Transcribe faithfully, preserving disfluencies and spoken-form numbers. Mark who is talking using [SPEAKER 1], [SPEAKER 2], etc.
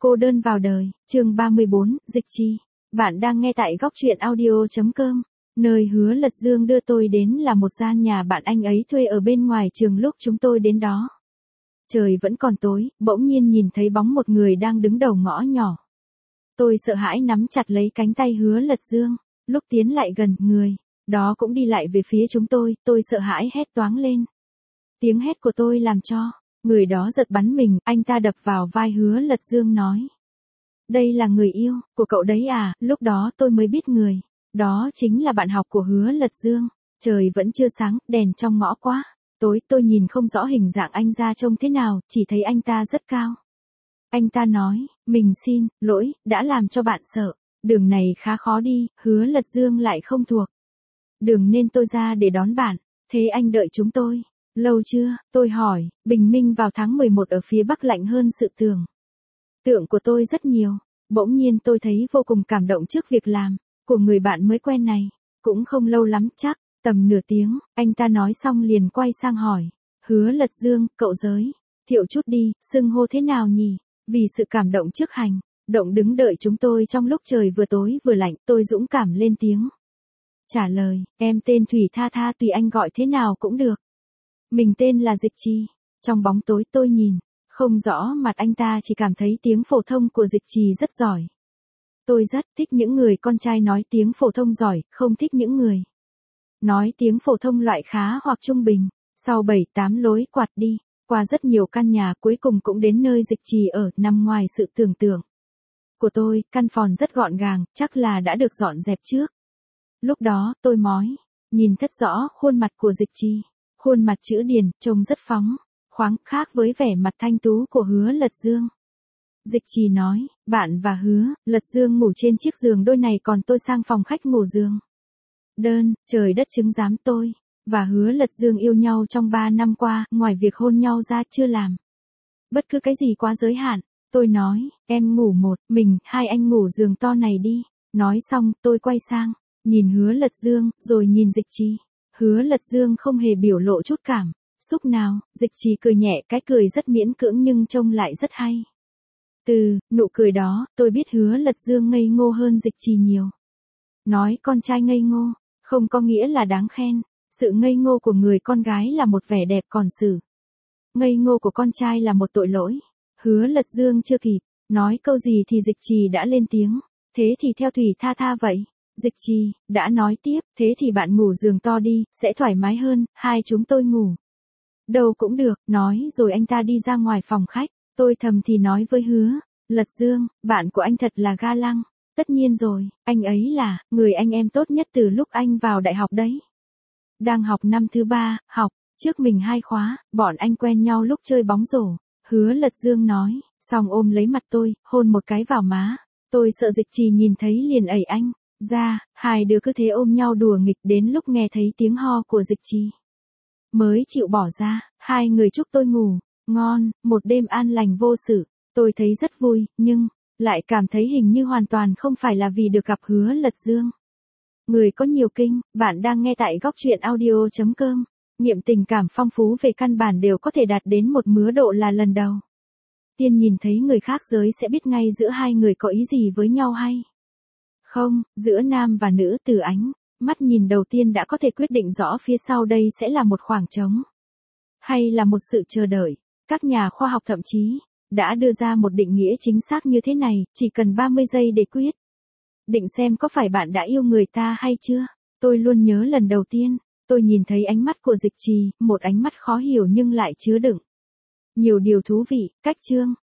[SPEAKER 1] cô đơn vào đời, chương ba mươi bốn, Dịch Trì. Bạn đang nghe tại góc truyện audio.com. Nơi Hứa Lật Dương đưa tôi đến là một gian nhà bạn anh ấy thuê ở bên ngoài trường lúc chúng tôi đến đó. Trời vẫn còn tối, bỗng nhiên nhìn thấy bóng một người đang đứng đầu ngõ nhỏ. Tôi sợ hãi nắm chặt lấy cánh tay Hứa Lật Dương, lúc tiến lại gần, người đó cũng đi lại về phía chúng tôi, tôi sợ hãi hét toáng lên. Tiếng hét của tôi làm cho người đó giật bắn mình, anh ta đập vào vai Hứa Lật Dương nói. Đây là người yêu của cậu đấy à, lúc đó tôi mới biết người đó chính là bạn học của Hứa Lật Dương. Trời vẫn chưa sáng, đèn trong ngõ quá tối, tôi nhìn không rõ hình dạng anh ra trông thế nào, chỉ thấy anh ta rất cao. Anh ta nói, mình xin lỗi, đã làm cho bạn sợ. Đường này khá khó đi, Hứa Lật Dương lại không thuộc đường nên tôi ra để đón bạn. Thế anh đợi chúng tôi lâu chưa? Tôi hỏi. Bình minh vào tháng mười một ở phía Bắc lạnh hơn sự tưởng tượng của tôi rất nhiều. Bỗng nhiên tôi thấy vô cùng cảm động trước việc làm của người bạn mới quen này. Cũng không lâu lắm, chắc tầm nửa tiếng. Anh ta nói xong liền quay sang hỏi. Hứa Lật Dương, cậu giới thiệu chút đi, xưng hô thế nào nhỉ? Vì sự cảm động trước hành động đứng đợi chúng tôi trong lúc trời vừa tối vừa lạnh, tôi dũng cảm lên tiếng. Trả lời, em tên Thủy Tha Tha, tùy anh gọi thế nào cũng được. Mình tên là Dịch Trì. Trong bóng tối tôi nhìn không rõ mặt anh ta, chỉ cảm thấy tiếng phổ thông của Dịch Trì rất giỏi. Tôi rất thích những người con trai nói tiếng phổ thông giỏi, không thích những người nói tiếng phổ thông loại khá hoặc trung bình. Sau bảy tám lối quạt đi qua rất nhiều căn nhà, cuối cùng cũng đến nơi Dịch Trì ở, nằm ngoài sự tưởng tượng của tôi. Căn phòng rất gọn gàng, chắc là đã được dọn dẹp trước. Lúc đó tôi mói nhìn rất rõ khuôn mặt của Dịch Trì. Khuôn mặt chữ điển, trông rất phóng khoáng, khác với vẻ mặt thanh tú của Hứa Lật Dương. Dịch Trì nói, bạn và Hứa Lật Dương ngủ trên chiếc giường đôi này, còn tôi sang phòng khách ngủ giường đơn. Trời đất chứng giám, tôi và Hứa Lật Dương yêu nhau trong ba năm qua, ngoài việc hôn nhau ra chưa làm bất cứ cái gì quá giới hạn. Tôi nói, em ngủ một mình, hai anh ngủ giường to này đi. Nói xong, tôi quay sang nhìn Hứa Lật Dương, rồi nhìn Dịch Trì. Hứa Lật Dương không hề biểu lộ chút cảm xúc nào. Dịch Trì cười nhẹ, cái cười rất miễn cưỡng nhưng trông lại rất hay. Từ nụ cười đó, tôi biết Hứa Lật Dương ngây ngô hơn Dịch Trì nhiều. Nói con trai ngây ngô không có nghĩa là đáng khen. Sự ngây ngô của người con gái là một vẻ đẹp, còn sự ngây ngô của con trai là một tội lỗi. Hứa Lật Dương chưa kịp nói câu gì thì Dịch Trì đã lên tiếng. Thế thì theo Thủy Tha Tha vậy. Dịch Trì đã nói tiếp, thế thì bạn ngủ giường to đi, sẽ thoải mái hơn, hai chúng tôi ngủ đâu cũng được. Nói rồi anh ta đi ra ngoài phòng khách. Tôi thầm thì nói với Hứa Lật Dương, bạn của anh thật là ga lăng. Tất nhiên rồi, anh ấy là người anh em tốt nhất từ lúc anh vào đại học đấy. Đang học năm thứ ba, học trước mình hai khóa, bọn anh quen nhau lúc chơi bóng rổ. Hứa Lật Dương nói, xong ôm lấy mặt tôi, hôn một cái vào má. Tôi sợ Dịch Trì nhìn thấy liền ẩy anh ra, hai đứa cứ thế ôm nhau đùa nghịch, đến lúc nghe thấy tiếng ho của Dịch Trì mới chịu bỏ ra. Hai người chúc tôi ngủ ngon, một đêm an lành vô sự. Tôi thấy rất vui, nhưng lại cảm thấy hình như hoàn toàn không phải là vì được gặp Hứa Lật Dương. Người có nhiều kinh, bạn đang nghe tại góc truyện audio.com. Nghiệm tình cảm phong phú về căn bản đều có thể đạt đến một mứa độ là lần đầu tiên nhìn thấy người khác giới sẽ biết ngay giữa hai người có ý gì với nhau hay không. Giữa nam và nữ, từ ánh mắt nhìn đầu tiên đã có thể quyết định rõ phía sau đây sẽ là một khoảng trống hay là một sự chờ đợi. Các nhà khoa học thậm chí đã đưa ra một định nghĩa chính xác như thế này, chỉ cần ba mươi giây để quyết định xem có phải bạn đã yêu người ta hay chưa. Tôi luôn nhớ lần đầu tiên tôi nhìn thấy ánh mắt của Dịch Trì, một ánh mắt khó hiểu nhưng lại chứa đựng nhiều điều thú vị. Cách chương